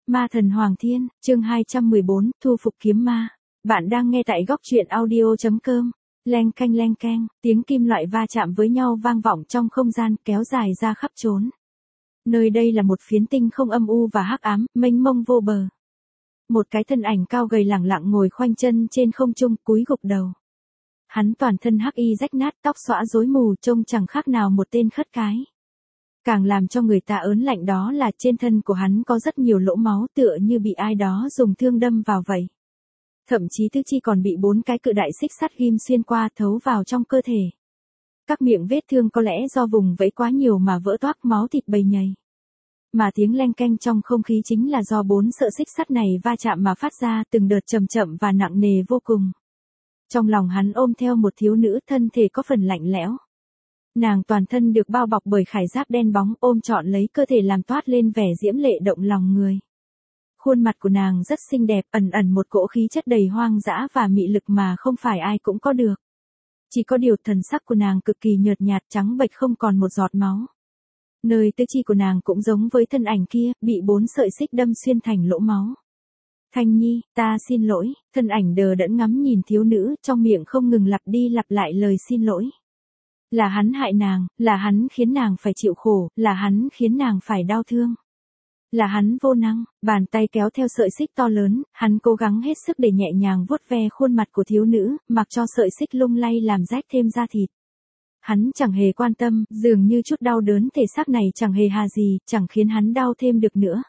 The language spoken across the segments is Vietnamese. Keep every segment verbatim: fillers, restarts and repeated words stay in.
Ma thần Hoàng Thiên, chương hai trăm mười bốn, thu phục kiếm ma. Bạn đang nghe tại góc truyện audio chấm com. Leng canh leng keng, tiếng kim loại va chạm với nhau vang vọng trong không gian, kéo dài ra khắp chốn. Nơi đây là một phiến tinh không âm u và hắc ám, mênh mông vô bờ. Một cái thân ảnh cao gầy lẳng lặng ngồi khoanh chân trên không trung, cúi gục đầu. Hắn toàn thân hắc y rách nát, tóc xõa rối mù, trông chẳng khác nào một tên khất cái. Càng làm cho người ta ớn lạnh đó là trên thân của hắn có rất nhiều lỗ máu, tựa như bị ai đó dùng thương đâm vào vậy. Thậm chí tứ chi còn bị bốn cái cự đại xích sắt ghim xuyên qua, thấu vào trong cơ thể. Các miệng vết thương có lẽ do vùng vẫy quá nhiều mà vỡ toác, máu thịt bầy nhầy. Mà tiếng leng keng trong không khí chính là do bốn sợi xích sắt này va chạm mà phát ra, từng đợt chậm chậm và nặng nề vô cùng. Trong lòng hắn ôm theo một thiếu nữ, thân thể có phần lạnh lẽo. Nàng toàn thân được bao bọc bởi khải giáp đen bóng, ôm trọn lấy cơ thể làm toát lên vẻ diễm lệ động lòng người. Khuôn mặt của nàng rất xinh đẹp, ẩn ẩn một cỗ khí chất đầy hoang dã và mị lực mà không phải ai cũng có được. Chỉ có điều thần sắc của nàng cực kỳ nhợt nhạt, trắng bệch không còn một giọt máu. Nơi tứ chi của nàng cũng giống với thân ảnh kia, bị bốn sợi xích đâm xuyên thành lỗ máu. Thanh Nhi, ta xin lỗi, thân ảnh đờ đẫn ngắm nhìn thiếu nữ, trong miệng không ngừng lặp đi lặp lại lời xin lỗi. Là hắn hại nàng, là hắn khiến nàng phải chịu khổ, là hắn khiến nàng phải đau thương. Là hắn vô năng, bàn tay kéo theo sợi xích to lớn, hắn cố gắng hết sức để nhẹ nhàng vuốt ve khuôn mặt của thiếu nữ, mặc cho sợi xích lung lay làm rách thêm da thịt. Hắn chẳng hề quan tâm, dường như chút đau đớn thể xác này chẳng hề hà gì, chẳng khiến hắn đau thêm được nữa.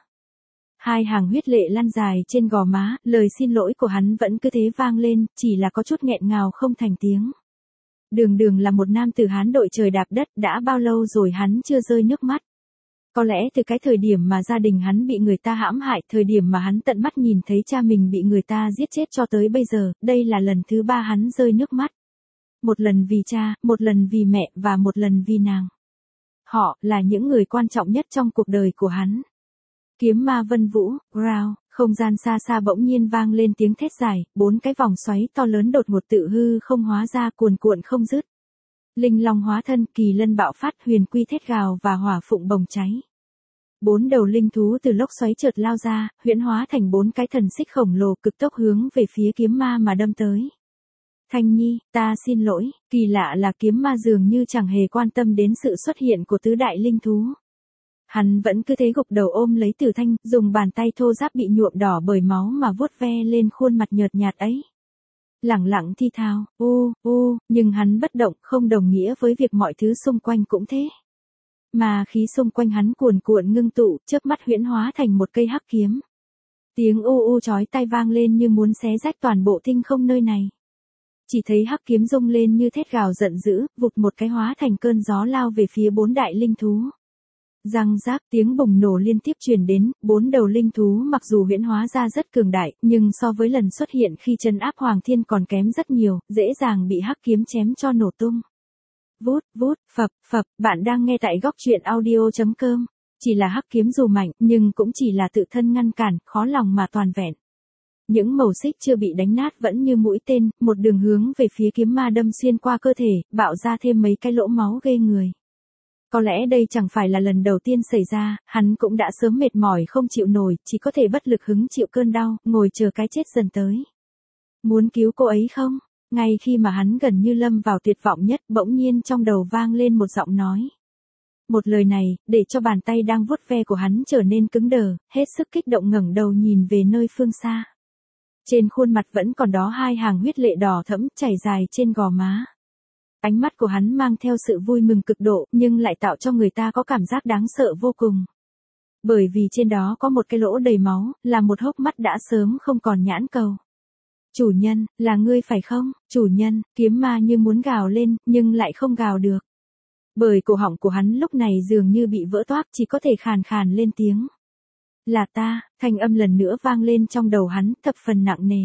Hai hàng huyết lệ lăn dài trên gò má, lời xin lỗi của hắn vẫn cứ thế vang lên, chỉ là có chút nghẹn ngào không thành tiếng. Đường đường là một nam tử Hán đội trời đạp đất, đã bao lâu rồi hắn chưa rơi nước mắt. Có lẽ từ cái thời điểm mà gia đình hắn bị người ta hãm hại, thời điểm mà hắn tận mắt nhìn thấy cha mình bị người ta giết chết cho tới bây giờ, đây là lần thứ ba hắn rơi nước mắt. Một lần vì cha, một lần vì mẹ, và một lần vì nàng. Họ là những người quan trọng nhất trong cuộc đời của hắn. Kiếm ma vân vũ, growl, không gian xa xa bỗng nhiên vang lên tiếng thét dài, bốn cái vòng xoáy to lớn đột ngột tự hư không hóa ra, cuồn cuộn không dứt. Linh long hóa thân, kỳ lân bạo phát, huyền quy thét gào và hỏa phụng bồng cháy. Bốn đầu linh thú từ lốc xoáy chợt lao ra, huyễn hóa thành bốn cái thần xích khổng lồ, cực tốc hướng về phía kiếm ma mà đâm tới. Thanh Nhi, ta xin lỗi, kỳ lạ là kiếm ma dường như chẳng hề quan tâm đến sự xuất hiện của tứ đại linh thú. Hắn vẫn cứ thế gục đầu ôm lấy Tử Thanh, dùng bàn tay thô ráp bị nhuộm đỏ bởi máu mà vuốt ve lên khuôn mặt nhợt nhạt ấy. Lẳng lặng thi thào, u, u, nhưng hắn bất động, không đồng nghĩa với việc mọi thứ xung quanh cũng thế. Mà khí xung quanh hắn cuồn cuộn ngưng tụ, chớp mắt huyễn hóa thành một cây hắc kiếm. Tiếng u u chói tai vang lên như muốn xé rách toàn bộ tinh không nơi này. Chỉ thấy hắc kiếm rung lên như thét gào giận dữ, vụt một cái hóa thành cơn gió lao về phía bốn đại linh thú. Răng rác, tiếng bùng nổ liên tiếp truyền đến, bốn đầu linh thú mặc dù huyễn hóa ra rất cường đại, nhưng so với lần xuất hiện khi trấn áp Hoàng Thiên còn kém rất nhiều, dễ dàng bị hắc kiếm chém cho nổ tung. Vút, vút, phập, phập, bạn đang nghe tại góc truyện audio chấm com. Chỉ là hắc kiếm dù mạnh, nhưng cũng chỉ là tự thân ngăn cản, khó lòng mà toàn vẹn. Những mẩu xích chưa bị đánh nát vẫn như mũi tên, một đường hướng về phía kiếm ma đâm xuyên qua cơ thể, bạo ra thêm mấy cái lỗ máu ghê người. Có lẽ đây chẳng phải là lần đầu tiên xảy ra, hắn cũng đã sớm mệt mỏi không chịu nổi, chỉ có thể bất lực hứng chịu cơn đau, ngồi chờ cái chết dần tới. Muốn cứu cô ấy không? Ngay khi mà hắn gần như lâm vào tuyệt vọng nhất, bỗng nhiên trong đầu vang lên một giọng nói. Một lời này, để cho bàn tay đang vuốt ve của hắn trở nên cứng đờ, hết sức kích động ngẩng đầu nhìn về nơi phương xa. Trên khuôn mặt vẫn còn đó hai hàng huyết lệ đỏ thẫm chảy dài trên gò má. Ánh mắt của hắn mang theo sự vui mừng cực độ, nhưng lại tạo cho người ta có cảm giác đáng sợ vô cùng. Bởi vì trên đó có một cái lỗ đầy máu, là một hốc mắt đã sớm không còn nhãn cầu. Chủ nhân, là ngươi phải không? Chủ nhân, kiếm ma như muốn gào lên, nhưng lại không gào được. Bởi cổ họng của hắn lúc này dường như bị vỡ toác, chỉ có thể khàn khàn lên tiếng. Là ta, thanh âm lần nữa vang lên trong đầu hắn, thập phần nặng nề.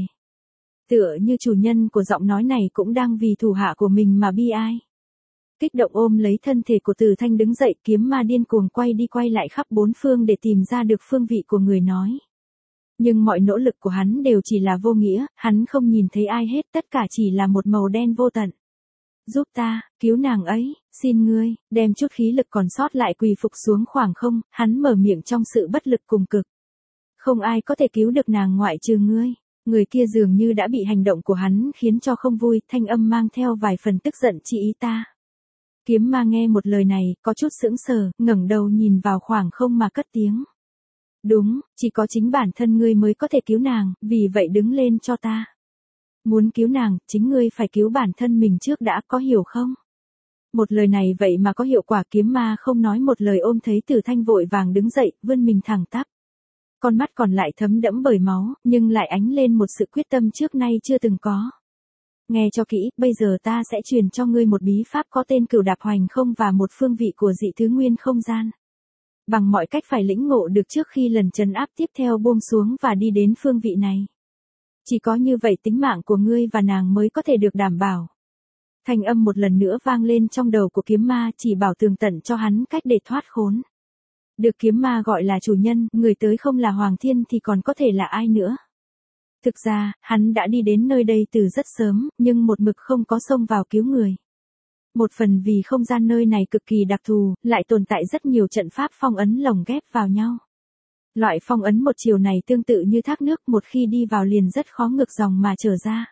Tựa như chủ nhân của giọng nói này cũng đang vì thủ hạ của mình mà bi ai. Kích động ôm lấy thân thể của Từ Thanh đứng dậy, kiếm ma điên cuồng quay đi quay lại khắp bốn phương để tìm ra được phương vị của người nói. Nhưng mọi nỗ lực của hắn đều chỉ là vô nghĩa, hắn không nhìn thấy ai hết, tất cả chỉ là một màu đen vô tận. Giúp ta, cứu nàng ấy, xin ngươi, đem chút khí lực còn sót lại quỳ phục xuống khoảng không, hắn mở miệng trong sự bất lực cùng cực. Không ai có thể cứu được nàng ngoại trừ ngươi. Người kia dường như đã bị hành động của hắn khiến cho không vui, thanh âm mang theo vài phần tức giận chỉ ý ta. Kiếm ma nghe một lời này, có chút sững sờ, ngẩng đầu nhìn vào khoảng không mà cất tiếng. Đúng, chỉ có chính bản thân ngươi mới có thể cứu nàng, vì vậy đứng lên cho ta. Muốn cứu nàng, chính ngươi phải cứu bản thân mình trước đã, có hiểu không? Một lời này vậy mà có hiệu quả, kiếm ma không nói một lời ôm thấy Tử Thanh vội vàng đứng dậy, vươn mình thẳng tắp. Con mắt còn lại thấm đẫm bởi máu, nhưng lại ánh lên một sự quyết tâm trước nay chưa từng có. Nghe cho kỹ, bây giờ ta sẽ truyền cho ngươi một bí pháp có tên Cửu Đạp Hoành Không và một phương vị của dị thứ nguyên không gian. Bằng mọi cách phải lĩnh ngộ được trước khi lần trấn áp tiếp theo buông xuống và đi đến phương vị này. Chỉ có như vậy tính mạng của ngươi và nàng mới có thể được đảm bảo. Thanh âm một lần nữa vang lên trong đầu của kiếm ma, chỉ bảo tường tận cho hắn cách để thoát khốn. Được kiếm ma gọi là chủ nhân, người tới không là Hoàng Thiên thì còn có thể là ai nữa. Thực ra, hắn đã đi đến nơi đây từ rất sớm, nhưng một mực không có xông vào cứu người. Một phần vì không gian nơi này cực kỳ đặc thù, lại tồn tại rất nhiều trận pháp phong ấn lồng ghép vào nhau. Loại phong ấn một chiều này tương tự như thác nước, một khi đi vào liền rất khó ngược dòng mà trở ra.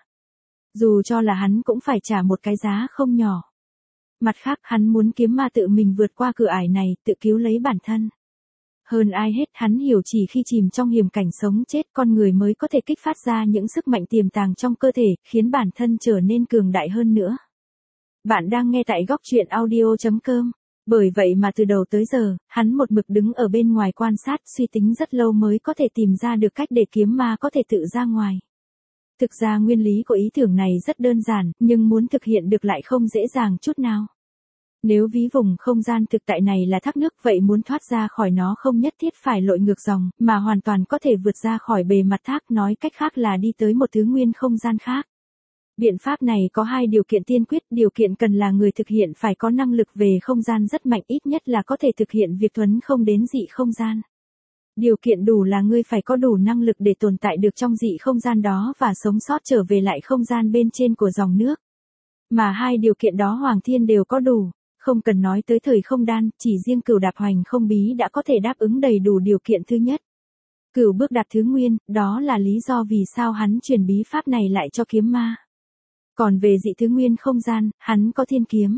Dù cho là hắn cũng phải trả một cái giá không nhỏ. Mặt khác, hắn muốn kiếm ma tự mình vượt qua cửa ải này, tự cứu lấy bản thân. Hơn ai hết, hắn hiểu chỉ khi chìm trong hiểm cảnh sống chết, con người mới có thể kích phát ra những sức mạnh tiềm tàng trong cơ thể, khiến bản thân trở nên cường đại hơn nữa. Bạn đang nghe tại góc truyện audio chấm com. Bởi vậy mà từ đầu tới giờ, hắn một mực đứng ở bên ngoài quan sát, suy tính rất lâu mới có thể tìm ra được cách để kiếm ma có thể tự ra ngoài. Thực ra nguyên lý của ý tưởng này rất đơn giản, nhưng muốn thực hiện được lại không dễ dàng chút nào. Nếu ví vùng không gian thực tại này là thác nước, vậy muốn thoát ra khỏi nó không nhất thiết phải lội ngược dòng, mà hoàn toàn có thể vượt ra khỏi bề mặt thác, nói cách khác là đi tới một thứ nguyên không gian khác. Biện pháp này có hai điều kiện tiên quyết, điều kiện cần là người thực hiện phải có năng lực về không gian rất mạnh, ít nhất là có thể thực hiện việc thuấn không đến dị không gian. Điều kiện đủ là ngươi phải có đủ năng lực để tồn tại được trong dị không gian đó và sống sót trở về lại không gian bên trên của dòng nước. Mà hai điều kiện đó Hoàng Thiên đều có đủ, không cần nói tới thời không đan, chỉ riêng Cửu Đạp Hoành Không bí đã có thể đáp ứng đầy đủ điều kiện thứ nhất. Cửu bước đạt thứ nguyên, đó là lý do vì sao hắn truyền bí pháp này lại cho kiếm ma. Còn về dị thứ nguyên không gian, hắn có thiên kiếm.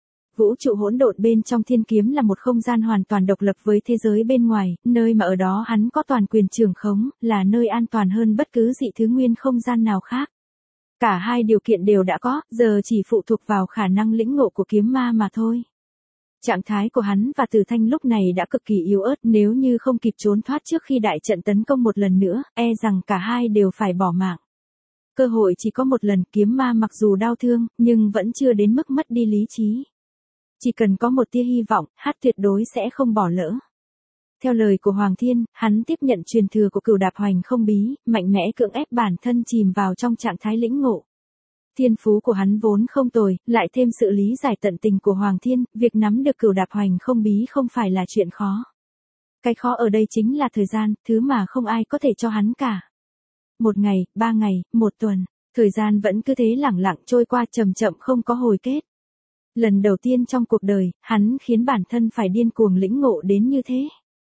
Vũ trụ hỗn độn bên trong thiên kiếm là một không gian hoàn toàn độc lập với thế giới bên ngoài, nơi mà ở đó hắn có toàn quyền trưởng khống, là nơi an toàn hơn bất cứ dị thứ nguyên không gian nào khác. Cả hai điều kiện đều đã có, giờ chỉ phụ thuộc vào khả năng lĩnh ngộ của kiếm ma mà thôi. Trạng thái của hắn và Tử Thanh lúc này đã cực kỳ yếu ớt, nếu như không kịp trốn thoát trước khi đại trận tấn công một lần nữa, e rằng cả hai đều phải bỏ mạng. Cơ hội chỉ có một lần, kiếm ma mặc dù đau thương, nhưng vẫn chưa đến mức mất đi lý trí. Chỉ cần có một tia hy vọng, hát tuyệt đối sẽ không bỏ lỡ. Theo lời của Hoàng Thiên, hắn tiếp nhận truyền thừa của Cửu Đạp Hoành Không bí, mạnh mẽ cưỡng ép bản thân chìm vào trong trạng thái lĩnh ngộ. Thiên phú của hắn vốn không tồi, lại thêm sự lý giải tận tình của Hoàng Thiên, việc nắm được Cửu Đạp Hoành Không bí không phải là chuyện khó. Cái khó ở đây chính là thời gian, thứ mà không ai có thể cho hắn cả. Một ngày, ba ngày, một tuần, thời gian vẫn cứ thế lẳng lặng trôi qua chậm chậm không có hồi kết. Lần đầu tiên trong cuộc đời, hắn khiến bản thân phải điên cuồng lĩnh ngộ đến như thế.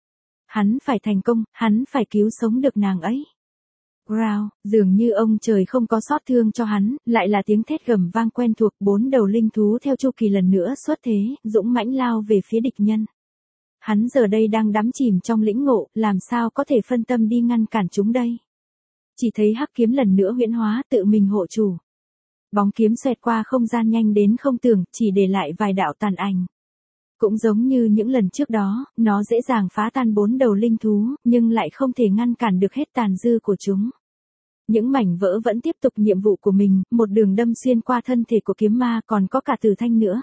Hắn phải thành công, hắn phải cứu sống được nàng ấy. Growl, dường như ông trời không có xót thương cho hắn, lại là tiếng thét gầm vang quen thuộc, bốn đầu linh thú theo chu kỳ lần nữa xuất thế, dũng mãnh lao về phía địch nhân. Hắn giờ đây đang đắm chìm trong lĩnh ngộ, làm sao có thể phân tâm đi ngăn cản chúng đây. Chỉ thấy hắc kiếm lần nữa huyễn hóa, tự mình hộ chủ. Bóng kiếm xoẹt qua không gian nhanh đến không tưởng, chỉ để lại vài đạo tàn ảnh. Cũng giống như những lần trước đó, nó dễ dàng phá tan bốn đầu linh thú, nhưng lại không thể ngăn cản được hết tàn dư của chúng. Những mảnh vỡ vẫn tiếp tục nhiệm vụ của mình, một đường đâm xuyên qua thân thể của kiếm ma, còn có cả Tử Thanh nữa.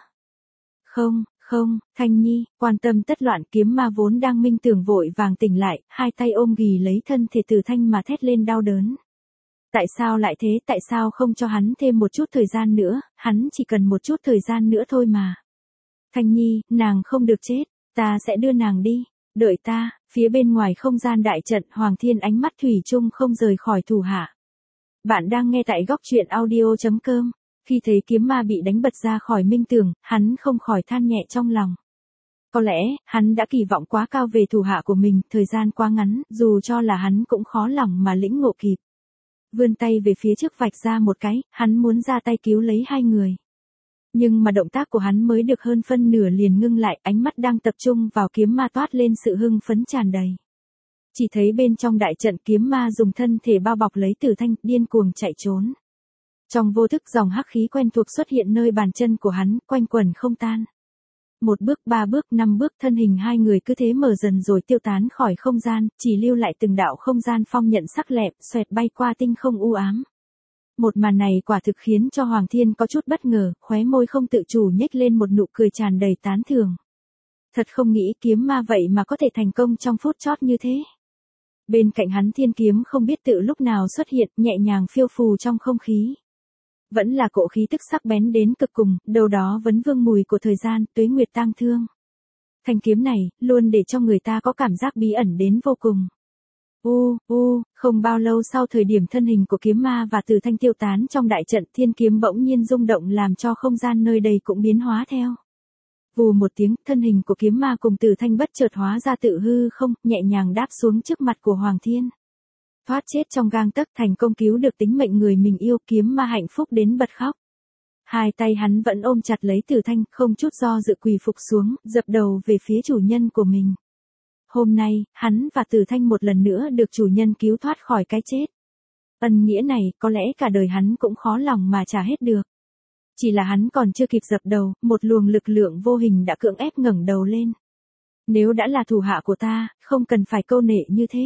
Không, không, Thanh Nhi, quan tâm tất loạn, kiếm ma vốn đang minh tưởng vội vàng tỉnh lại, hai tay ôm ghì lấy thân thể Tử Thanh mà thét lên đau đớn. Tại sao lại thế, tại sao không cho hắn thêm một chút thời gian nữa, hắn chỉ cần một chút thời gian nữa thôi mà. Thanh Nhi, nàng không được chết, ta sẽ đưa nàng đi, đợi ta, phía bên ngoài không gian đại trận, Hoàng Thiên ánh mắt thủy chung không rời khỏi thủ hạ. Bạn đang nghe tại góc truyện audio chấm com. Khi thấy kiếm ma bị đánh bật ra khỏi minh tưởng, hắn không khỏi than nhẹ trong lòng. Có lẽ, hắn đã kỳ vọng quá cao về thủ hạ của mình, thời gian quá ngắn, dù cho là hắn cũng khó lòng mà lĩnh ngộ kịp. Vươn tay về phía trước vạch ra một cái, hắn muốn ra tay cứu lấy hai người. Nhưng mà động tác của hắn mới được hơn phân nửa liền ngưng lại, ánh mắt đang tập trung vào kiếm ma toát lên sự hưng phấn tràn đầy. Chỉ thấy bên trong đại trận kiếm ma dùng thân thể bao bọc lấy Tử Thanh, điên cuồng chạy trốn. Trong vô thức dòng hắc khí quen thuộc xuất hiện nơi bàn chân của hắn, quanh quẩn không tan. Một bước, ba bước, năm bước, thân hình hai người cứ thế mở dần rồi tiêu tán khỏi không gian, chỉ lưu lại từng đạo không gian phong nhận sắc lẹm, xoẹt bay qua tinh không u ám. Một màn này quả thực khiến cho Hoàng Thiên có chút bất ngờ, khóe môi không tự chủ nhếch lên một nụ cười tràn đầy tán thưởng. Thật không nghĩ kiếm ma vậy mà có thể thành công trong phút chót như thế. Bên cạnh hắn thiên kiếm không biết tự lúc nào xuất hiện, nhẹ nhàng phiêu phù trong không khí. Vẫn là cỗ khí tức sắc bén đến cực cùng, đâu đó vấn vương mùi của thời gian, tuế nguyệt tang thương. Thanh kiếm này, luôn để cho người ta có cảm giác bí ẩn đến vô cùng. U, u, không bao lâu sau thời điểm thân hình của kiếm ma và Tử Thanh tiêu tán trong đại trận, thiên kiếm bỗng nhiên rung động làm cho không gian nơi đây cũng biến hóa theo. Vù một tiếng, thân hình của kiếm ma cùng Tử Thanh bất chợt hóa ra tự hư không, nhẹ nhàng đáp xuống trước mặt của Hoàng Thiên. Thoát chết trong gang tấc, thành công cứu được tính mệnh người mình yêu, kiếm ma hạnh phúc đến bật khóc. Hai tay hắn vẫn ôm chặt lấy Tử Thanh, không chút do dự quỳ phục xuống, dập đầu về phía chủ nhân của mình. Hôm nay, hắn và Tử Thanh một lần nữa được chủ nhân cứu thoát khỏi cái chết. Ân nghĩa này, có lẽ cả đời hắn cũng khó lòng mà trả hết được. Chỉ là hắn còn chưa kịp dập đầu, một luồng lực lượng vô hình đã cưỡng ép ngẩng đầu lên. Nếu đã là thủ hạ của ta, không cần phải câu nệ như thế.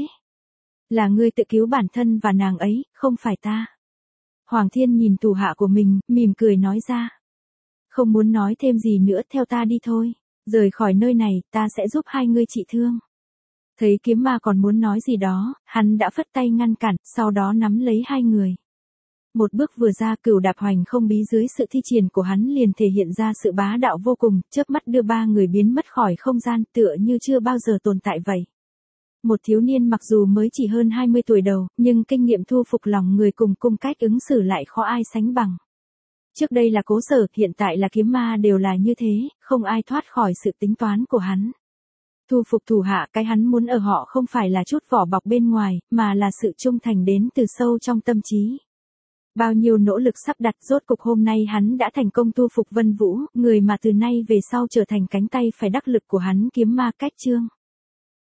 Là ngươi tự cứu bản thân và nàng ấy, không phải ta. Hoàng Thiên nhìn thủ hạ của mình, mỉm cười nói ra. Không muốn nói thêm gì nữa, theo ta đi thôi. Rời khỏi nơi này, ta sẽ giúp hai ngươi trị thương. Thấy kiếm ma còn muốn nói gì đó, hắn đã phất tay ngăn cản, sau đó nắm lấy hai người. Một bước vừa ra, Cửu Đạp Hoành Không Bí dưới sự thi triển của hắn liền thể hiện ra sự bá đạo vô cùng, chớp mắt đưa ba người biến mất khỏi không gian, tựa như chưa bao giờ tồn tại vậy. Một thiếu niên mặc dù mới chỉ hơn hai mươi tuổi đầu, nhưng kinh nghiệm thu phục lòng người cùng cung cách ứng xử lại khó ai sánh bằng. Trước đây là Cố Sở, hiện tại là kiếm ma đều là như thế, không ai thoát khỏi sự tính toán của hắn. Thu phục thủ hạ, cái hắn muốn ở họ không phải là chút vỏ bọc bên ngoài, mà là sự trung thành đến từ sâu trong tâm trí. Bao nhiêu nỗ lực sắp đặt, rốt cục hôm nay hắn đã thành công thu phục Vân Vũ, người mà từ nay về sau trở thành cánh tay phải đắc lực của hắn, kiếm ma Cách Trương.